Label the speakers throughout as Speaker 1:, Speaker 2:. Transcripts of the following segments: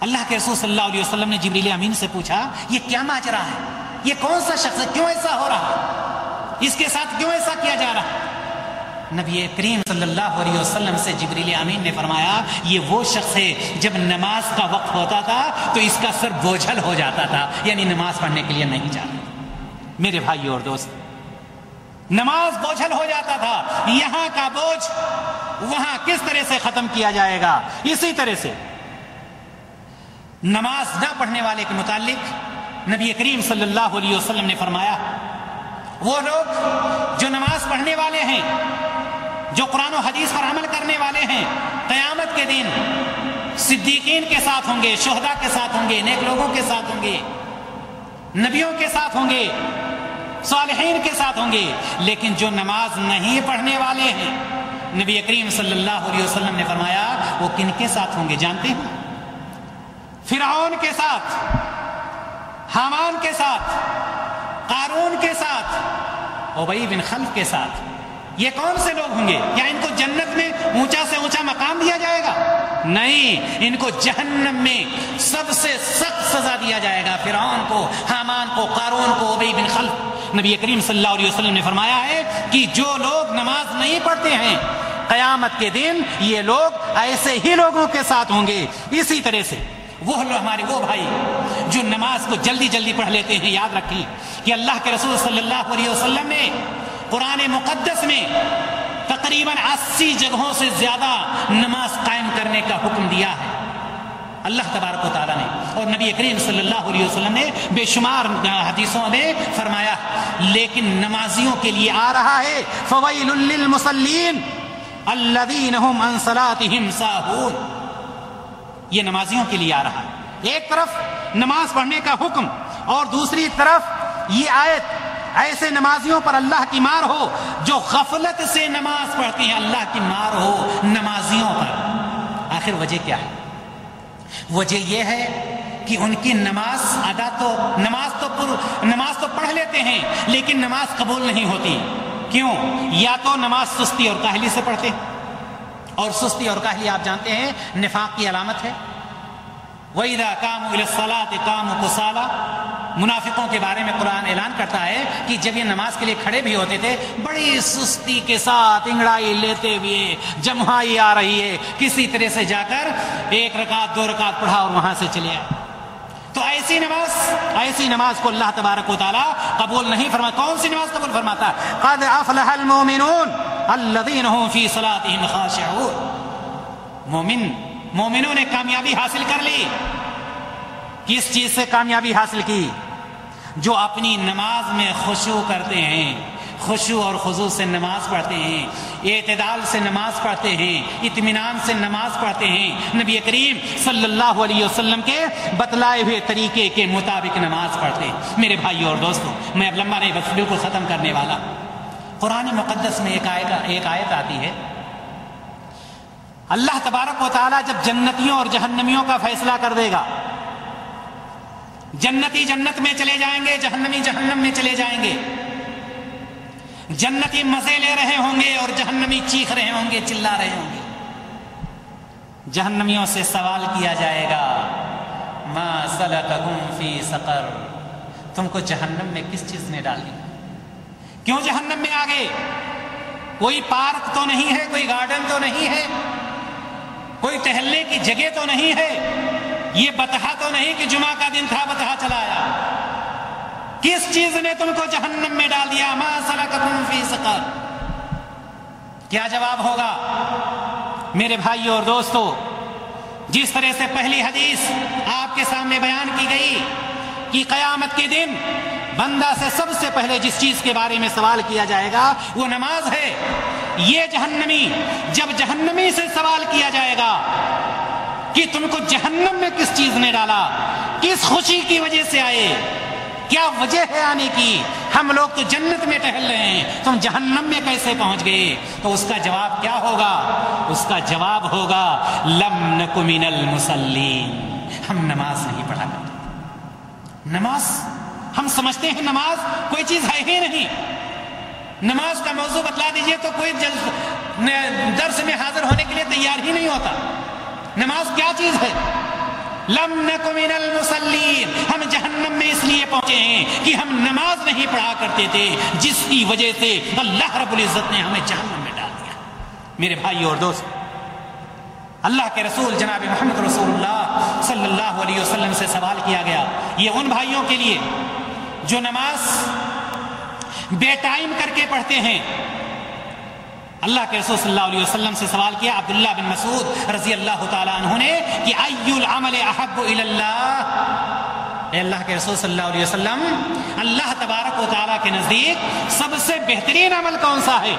Speaker 1: اللہ کے رسول صلی اللہ علیہ وسلم نے جبریل امین سے پوچھا یہ کیا ماجرا ہے، یہ کون سا شخص ہے، کیوں ایسا ہو رہا ہے، اس کے ساتھ کیوں ایسا کیا جا رہا ہے؟ نبی کریم صلی اللہ علیہ وسلم سے جبریل امین نے فرمایا یہ وہ شخص ہے جب نماز کا وقت ہوتا تھا تو اس کا سر بوجھل ہو جاتا تھا، یعنی نماز پڑھنے کے لیے نہیں جاتا۔ میرے بھائی اور دوست، نماز بوجھل ہو جاتا تھا، یہاں کا بوجھ وہاں کس طرح سے ختم کیا جائے گا؟ اسی طرح سے نماز نہ پڑھنے والے کے متعلق نبی کریم صلی اللہ علیہ وسلم نے فرمایا وہ لوگ جو نماز پڑھنے والے ہیں، جو قرآن و حدیث پر عمل کرنے والے ہیں، قیامت کے دن صدیقین کے ساتھ ہوں گے، شہداء کے ساتھ ہوں گے، نیک لوگوں کے ساتھ ہوں گے، نبیوں کے ساتھ ہوں گے، صالحین کے ساتھ ہوں گے۔ لیکن جو نماز نہیں پڑھنے والے ہیں، نبی کریم صلی اللہ علیہ وسلم نے فرمایا وہ کن کے ساتھ ہوں گے جانتے ہیں؟ فرعون کے ساتھ، حامان کے ساتھ، قارون کے ساتھ، ابی بن خلف کے ساتھ۔ یہ کون سے لوگ ہوں گے؟ کیا ان کو جنت میں اونچا سے اونچا مقام دیا جائے گا؟ نہیں، ان کو جہنم میں سب سے سخت سزا دیا جائے گا، فرعون کو، حامان کو، قارون کو، ابی بن خلف۔ نبی کریم صلی اللہ علیہ وسلم نے فرمایا ہے کہ جو لوگ نماز نہیں پڑھتے ہیں قیامت کے دن یہ لوگ ایسے ہی لوگوں کے ساتھ ہوں گے۔ اسی طرح سے وہ لوگ ہمارے وہ بھائی جو نماز کو جلدی جلدی پڑھ لیتے ہیں، یاد رکھیں کہ اللہ کے رسول صلی اللہ علیہ وسلم نے قرآن مقدس میں تقریباً 80 جگہوں سے زیادہ نماز قائم کرنے کا حکم دیا ہے اللہ تبارک و تعالیٰ نے، اور نبی کریم صلی اللہ علیہ وسلم نے بے شمار حدیثوں میں فرمایا۔ لیکن نمازیوں کے لیے آ رہا ہے فویل للمصلین الذین هم عن صلاتهم ساہون، یہ نمازیوں کے لیے آ رہا ہے۔ ایک طرف نماز پڑھنے کا حکم اور دوسری طرف یہ آیت ایسے نمازیوں پر اللہ کی مار ہو جو غفلت سے نماز پڑھتے ہیں، اللہ کی مار ہو نمازیوں پر۔ آخر وجہ کیا ہے؟ وجہ یہ ہے کہ ان کی نماز تو پڑھ لیتے ہیں لیکن نماز قبول نہیں ہوتی۔ کیوں؟ یا تو نماز سستی اور کاہلی سے پڑھتے ہیں، اور سستی اور کاہلی آپ جانتے ہیں نفاق کی علامت ہے۔ وَإِذَا قَامُوا إِلَى الصَّلَاةِ قَامُوا كُسَالَىٰ، منافقوں کے بارے میں قرآن اعلان کرتا ہے کہ جب یہ نماز کے لیے کھڑے بھی ہوتے تھے بڑی سستی کے ساتھ انگڑائی لیتے ہوئے، جمہائی آ رہی ہے، کسی طرح سے جا کر 1 رکعت 2 رکعت پڑھا اور وہاں سے چلے آئے۔ تو ایسی نماز کو اللہ تبارک و تعالیٰ قبول نہیں فرماتا۔ کون سی نماز قبول فرماتا ہے؟ قَدْ أَفْلَحَ الْمُؤْمِنُونَ الَّذِينَ هُمْ فِي صَلَاتِهِمْ خَاشِعُونَ، مومنوں نے کامیابی حاصل کر لی۔ کس چیز سے کامیابی حاصل کی؟ جو اپنی نماز میں خشوع کرتے ہیں، خشوع اور خضوع سے نماز پڑھتے ہیں، اعتدال سے نماز پڑھتے ہیں، اطمینان سے نماز پڑھتے ہیں، نبی کریم صلی اللہ علیہ وسلم کے بتلائے ہوئے طریقے کے مطابق نماز پڑھتے ہیں۔ میرے بھائی اور دوستوں، میں اب لمبا نہیں، بس بالکل ختم کرنے والا۔ قرآن مقدس میں ایک آیت آتی ہے، اللہ تبارک و تعالیٰ جب جنتیوں اور جہنمیوں کا فیصلہ کر دے گا، جنتی جنت میں چلے جائیں گے، جہنمی جہنم میں چلے جائیں گے، جنتی مزے لے رہے ہوں گے اور جہنمی چیخ رہے ہوں گے، چلا رہے ہوں گے۔ جہنمیوں سے سوال کیا جائے گا ما سلککم فی سقر، تم کو جہنم میں کس چیز نے ڈال دیا؟ کیوں جہنم میں آ گئے؟ کوئی پارک تو نہیں ہے، کوئی گارڈن تو نہیں ہے، کوئی ٹہلنے کی جگہ تو نہیں ہے، یہ بتہا تو نہیں کہ جمعہ کا دن تھا بتہا چلایا۔ کس چیز نے تم کو جہنم میں ڈال دیا؟ ما سلککم فی سقر، کیا جواب ہوگا؟ میرے بھائی اور دوستو، جس طرح سے پہلی حدیث آپ کے سامنے بیان کی گئی کہ قیامت کے دن بندہ سے سب سے پہلے جس چیز کے بارے میں سوال کیا جائے گا وہ نماز ہے، یہ جہنمی جب جہنمی سے سوال کیا جائے گا کہ تم کو جہنم میں کس چیز نے ڈالا، کس خوشی کی وجہ سے آئے، کیا وجہ ہے آنے کی، ہم لوگ تو جنت میں ٹہل رہے ہیں، تم جہنم میں کیسے پہنچ گئے؟ تو اس کا جواب کیا ہوگا؟ اس کا جواب ہوگا لم نک من المصلین، ہم نماز نہیں پڑھا کرتے۔ نماز ہم سمجھتے ہیں نماز کوئی چیز ہے ہی نہیں، نماز کا موضوع بتلا دیجئے تو کوئی درس میں حاضر ہونے کے لیے تیار ہی نہیں ہوتا۔ نماز کیا چیز ہے؟ لم نک من المصلین، ہم جہنم میں اس لیے پہنچے ہیں کہ ہم نماز نہیں پڑھا کرتے تھے، جس کی وجہ سے اللہ رب العزت نے ہمیں جہنم میں ڈال دیا۔ میرے بھائی اور دوست، اللہ کے رسول جناب محمد رسول اللہ صلی اللہ علیہ وسلم سے سوال کیا گیا، یہ ان بھائیوں کے لیے جو نماز بے ٹائم کر کے پڑھتے ہیں۔ اللہ کے رسول صلی اللہ علیہ وسلم سے سوال کیا عبداللہ بن مسعود رضی اللہ تعالیٰ عنہ نے کہ ای العمل احب الی اللہ، اے اللہ کے رسول صلی اللہ علیہ وسلم، اللہ تبارک و تعالیٰ کے نزدیک سب سے بہترین عمل کون سا ہے؟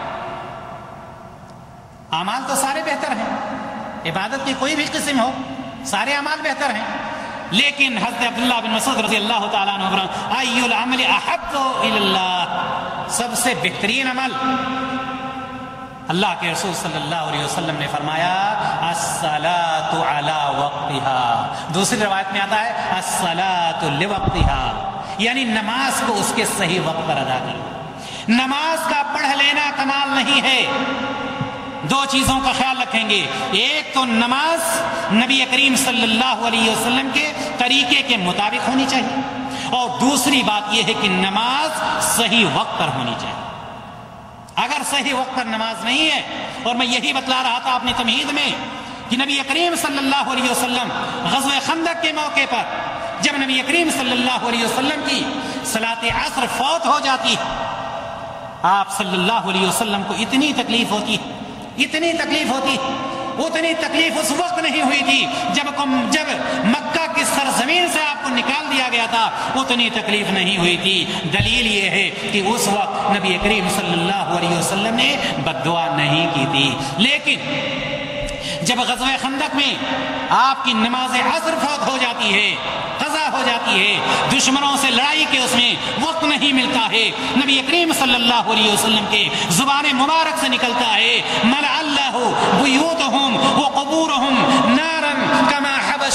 Speaker 1: اعمال تو سارے بہتر ہیں، عبادت کی کوئی بھی قسم ہو سارے اعمال بہتر ہیں، لیکن حضرت عبداللہ بن مسعود رضی اللہ تعالیٰ عنہ ای العمل احب الی اللہ، سب سے بہترین عمل، اللہ کے رسول صلی اللہ علیہ وسلم نے فرمایا الصلاۃ علی وقتها، دوسری روایت میں آتا ہے الصلاۃ لوقتها، یعنی نماز کو اس کے صحیح وقت پر ادا کرو۔ نماز کا پڑھ لینا کمال نہیں ہے، دو چیزوں کا خیال رکھیں گے، ایک تو نماز نبی کریم صلی اللہ علیہ وسلم کے طریقے کے مطابق ہونی چاہیے، اور دوسری بات یہ ہے کہ نماز صحیح وقت پر ہونی چاہیے۔ اگر صحیح وقت پر نماز نہیں ہے، اور میں یہی بتلا رہا تھا اپنی تمہید میں کہ نبی کریم صلی اللہ علیہ وسلم غزوہ خندق کے موقع پر جب نبی کریم صلی اللہ علیہ وسلم کی صلاۃ عصر فوت ہو جاتی، آپ صلی اللہ علیہ وسلم کو اتنی تکلیف ہوتی، اتنی تکلیف ہوتی، اتنی تکلیف اس وقت نہیں ہوئی تھی جب مکہ کی سرزمین سے آپ کو نکال دیا گیا تھا، اتنی تکلیف نہیں ہوئی تھی۔ دلیل یہ ہے کہ اس وقت نبی کریم صلی اللہ علیہ وسلم نے بد دعا نہیں کی تھی، لیکن جب غزوہ خندق میں آپ کی نماز عصر فوت ہو جاتی ہے، قضا ہو جاتی ہے، دشمنوں سے لڑائی کے اس میں وقت نہیں ملتا ہے، نبی کریم صلی اللہ علیہ وسلم کے زبان مبارک سے نکلتا ہے ملأ اللہ بیوتہم وقبورہم نارا کما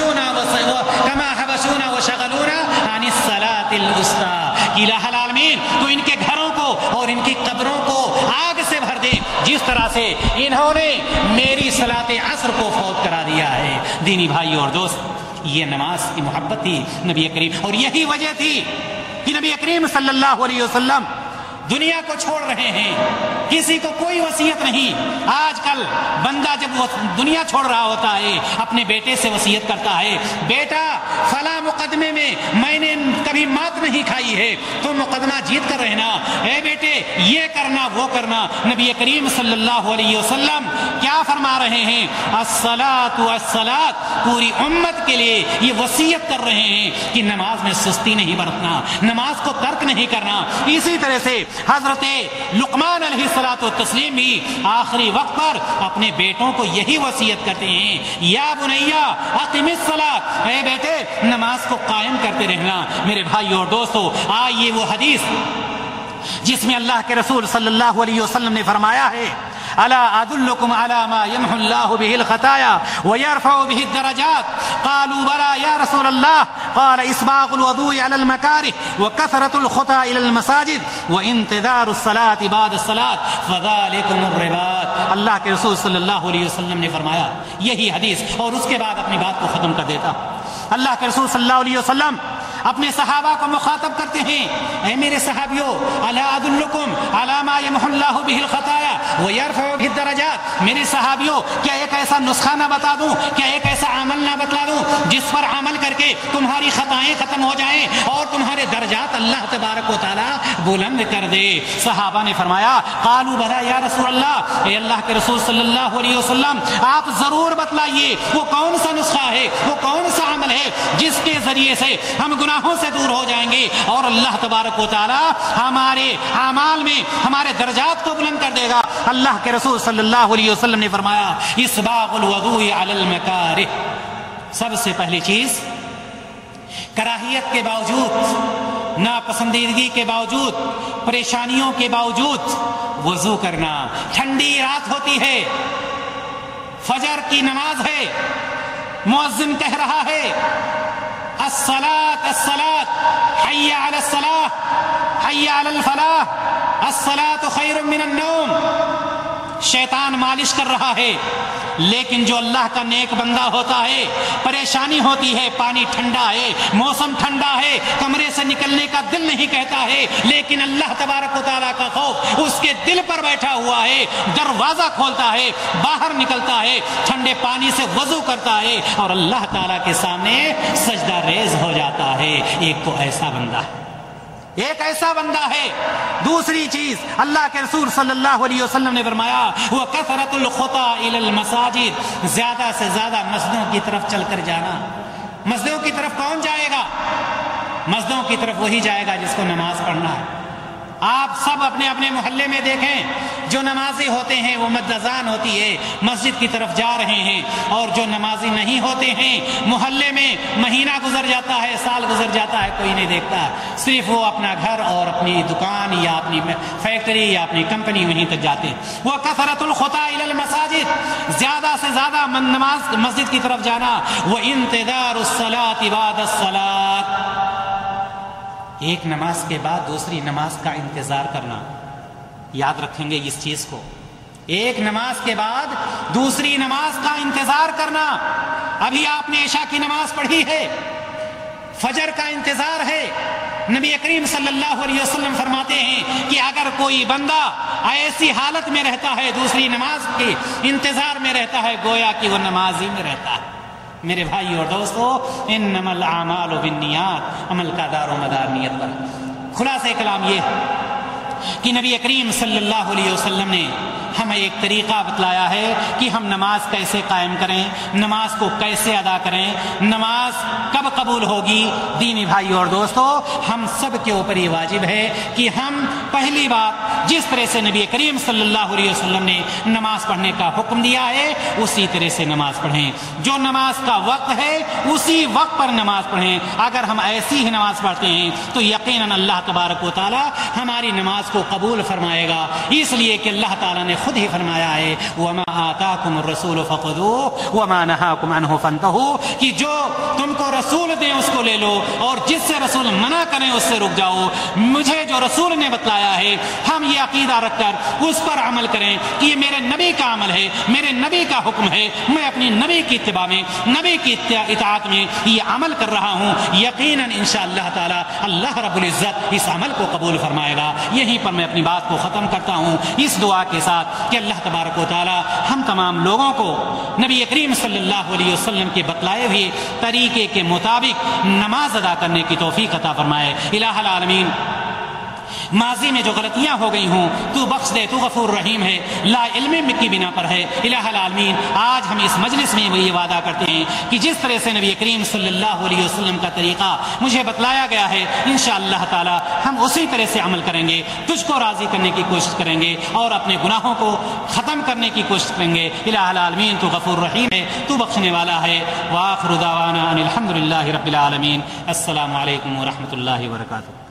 Speaker 1: حبسونا وشغلونا عن الصلاۃ الوسطی، کہ الہ العالمین تو ان کے گھروں کو اور ان کی قبروں کو آگ سے بھر دے جس طرح سے انہوں نے میری صلاۃ عصر کو فوت کرا دیا ہے۔ دینی بھائی اور دوست، یہ نماز کی محبت تھی نبی کریم، اور یہی وجہ تھی کہ نبی کریم صلی اللہ علیہ وسلم دنیا کو چھوڑ رہے ہیں، کسی کو کوئی وصیت نہیں۔ آج کل بندہ جب وہ دنیا چھوڑ رہا ہوتا ہے اپنے بیٹے سے وصیت کرتا ہے، بیٹا فلاں مقدمے میں میں نے کبھی مات نہیں کھائی ہے، تو مقدمہ جیت کر رہنا، اے بیٹے یہ کرنا وہ کرنا۔ نبی کریم صلی اللہ علیہ وسلم کیا فرما رہے ہیں؟ الصلاۃ والصلاۃ، پوری امت کے لیے یہ وصیت کر رہے ہیں کہ نماز میں سستی نہیں برتنا، نماز کو ترک نہیں کرنا۔ اسی طرح سے حضرت لقمان علیہ الصلوۃ والتسلیم بھی آخری وقت پر اپنے بیٹوں کو یہی وصیت کرتے ہیں، یا بنیا اقم الصلاۃ، اے بیٹے نماز کو قائم کرتے رہنا۔ میرے بھائی اور دوستو، آئیے وہ حدیث جس میں اللہ کے رسول صلی اللہ علیہ وسلم نے فرمایا ہے الا ادلکم علی ما یمحو اللہ بہ الخطایا ویرفع بہ الدرجات، قالوا بلی یا رسول اللہ، قال اسباغ الوضوء علی المکارہ وکثرۃ الخطا الی المساجد وانتظار الصلاۃ بعد الصلاۃ فذلکم الرباط۔ اللہ کے رسول صلی اللہ علیہ وسلم نے فرمایا یہی حدیث، اور اس کے بعد اپنی بات کو ختم کر دیتا۔ اللہ کے رسول صلی اللہ علیہ وسلم اپنے صحابہ کو مخاطب کرتے ہیں، اے میرے صحابیوں، الا ادلکم علی ما یمحو اللہ بہ الخطایا ویرفع بہ الدرجات، میرے صحابیوں کیا ایک ایسا نسخہ نہ بتا دوں، کیا ایک ایسا عمل نہ بتلا دوں جس پر عمل کر کے تمہاری خطائیں ختم ہو جائیں اور تمہارے درجات اللہ تبارک و تعالی بلند کر دے؟ صحابہ نے فرمایا قالوا بلی یا رسول اللہ، اے اللہ کے رسول صلی اللہ علیہ وسلم آپ ضرور بتلائیے وہ کون سا نسخہ ہے، وہ کون سا عمل ہے جس کے ذریعے سے ہم گناہوں سے دور ہو جائیں گے اور اللہ تبارک و تعالی ہمارے اعمال میں ہمارے درجات کو بلند کر دے گا۔ اللہ کے رسول صلی اللہ علیہ وسلم نے فرمایا اسباغ الوضوء علی المکارہ، سب سے پہلی چیز کراہیت کے باوجود، ناپسندیدگی کے باوجود، پریشانیوں کے باوجود وضو کرنا۔ ٹھنڈی رات ہوتی ہے، فجر کی نماز ہے، مؤذن کہہ رہا ہے الصلاۃ الصلاۃ حی علی الصلاۃ حی علی الفلاح الصلاۃ خیر من النوم، شیطان مالش کر رہا ہے لیکن جو اللہ کا نیک بندہ ہوتا ہے، پریشانی ہوتی ہے، پانی ٹھنڈا ہے، موسم ٹھنڈا ہے، کمرے سے نکلنے کا دل نہیں کہتا ہے، لیکن اللہ تبارک و تعالیٰ کا خوف اس کے دل پر بیٹھا ہوا ہے، دروازہ کھولتا ہے، باہر نکلتا ہے، ٹھنڈے پانی سے وضو کرتا ہے اور اللہ تعالیٰ کے سامنے سجدہ ریز ہو جاتا ہے۔ ایک تو ایسا بندہ ہے، ایک ایسا بندہ ہے۔ دوسری چیز اللہ کے رسول صلی اللہ علیہ وسلم نے فرمایا وَكَثْرَةُ الْخُطَىٰ إِلَى الْمَسَاجِدِ، زیادہ سے زیادہ مسجدوں کی طرف چل کر جانا۔ مسجدوں کی طرف کون جائے گا؟ مسجدوں کی طرف وہی جائے گا جس کو نماز پڑھنا ہے۔ آپ سب اپنے اپنے محلے میں دیکھیں، جو نمازی ہوتے ہیں وہ مد اذان ہوتی ہے مسجد کی طرف جا رہے ہیں، اور جو نمازی نہیں ہوتے ہیں محلے میں مہینہ گزر جاتا ہے، سال گزر جاتا ہے، کوئی نہیں دیکھتا، صرف وہ اپنا گھر اور اپنی دکان یا اپنی فیکٹری یا اپنی کمپنی وہیں تک جاتے ہیں۔ وہ کثرت الخطا الی المساجد، زیادہ سے زیادہ نماز مسجد کی طرف جانا۔ وہ انتظار الصلاۃ بعد الصلاۃ، ایک نماز کے بعد دوسری نماز کا انتظار کرنا۔ یاد رکھیں گے اس چیز کو، ایک نماز کے بعد دوسری نماز کا انتظار کرنا۔ ابھی آپ نے عشاء کی نماز پڑھی ہے، فجر کا انتظار ہے۔ نبی کریم صلی اللہ علیہ وسلم فرماتے ہیں کہ اگر کوئی بندہ ایسی حالت میں رہتا ہے، دوسری نماز کے انتظار میں رہتا ہے، گویا کہ وہ نماز ہی میں رہتا ہے۔ میرے بھائی اور دوستو، انما الاعمال بالنیات، عمل کا دار و مدار نیت پر۔ خلاصہ کلام یہ کہ نبی کریم صلی اللہ علیہ وسلم نے ہمیں ایک طریقہ بتلایا ہے کہ ہم نماز کیسے قائم کریں، نماز کو کیسے ادا کریں، نماز کب قبول ہوگی۔ دینی بھائی اور دوستو، ہم سب کے اوپر یہ واجب ہے کہ ہم پہلی بات جس طرح سے نبی کریم صلی اللہ علیہ وسلم نے نماز پڑھنے کا حکم دیا ہے اسی طرح سے نماز پڑھیں۔ جو نماز کا وقت ہے اسی وقت پر نماز پڑھیں۔ اگر ہم ایسی ہی نماز پڑھتے ہیں تو یقیناً اللہ تبارک و تعالی ہماری نماز کو قبول فرمائے گا، اس لیے کہ اللہ تعالیٰ نے خود ہی فرمایا ہے وَمَا آتَاكُمُ الرَّسُولُ فَخُذُوهُ وَمَا نَهَاكُمْ عَنْهُ فَانْتَهُوا، کہ جو تم کو رسول دیں اس کو لے لو، اور جس سے رسول منع کریں اس سے رک جاؤ۔ مجھے جو رسول نے بتلایا ہے ہم یہ عقیدہ رکھ کر اس پر عمل کریں کہ یہ میرے نبی کا عمل ہے، میرے نبی کا حکم ہے، میں اپنی نبی کی اتباع میں، نبی کی اطاعت میں یہ عمل کر رہا ہوں۔ یقیناً انشاءاللہ تعالی اللہ رب العزت اس عمل کو قبول فرمائے گا۔ یہیں پر میں اپنی بات کو ختم کرتا ہوں اس دعا کے ساتھ کہ اللہ تبارک و تعالی ہم تمام لوگوں کو نبی کریم صلی اللہ علیہ وسلم کے بتلائے ہوئے طریقے کے مطابق نماز ادا کرنے کی توفیق عطا فرمائے۔ الہ العالمین، ماضی میں جو غلطیاں ہو گئی ہوں تو بخش دے، تو غفور رحیم ہے، لا علم کی بنا پر ہے۔ الہ العالمین، آج ہم اس مجلس میں یہ وعدہ کرتے ہیں کہ جس طرح سے نبی کریم صلی اللہ علیہ وسلم کا طریقہ مجھے بتلایا گیا ہے انشاءاللہ تعالی ہم اسی طرح سے عمل کریں گے، تجھ کو راضی کرنے کی کوشش کریں گے اور اپنے گناہوں کو ختم کرنے کی کوشش کریں گے۔ الہ العالمین، تو غفور رحیم ہے، تو بخشنے والا ہے۔ وآخر دعوانا ان الحمد للہ رب العالمین۔ السلام علیکم ورحمۃ اللہ وبرکاتہ۔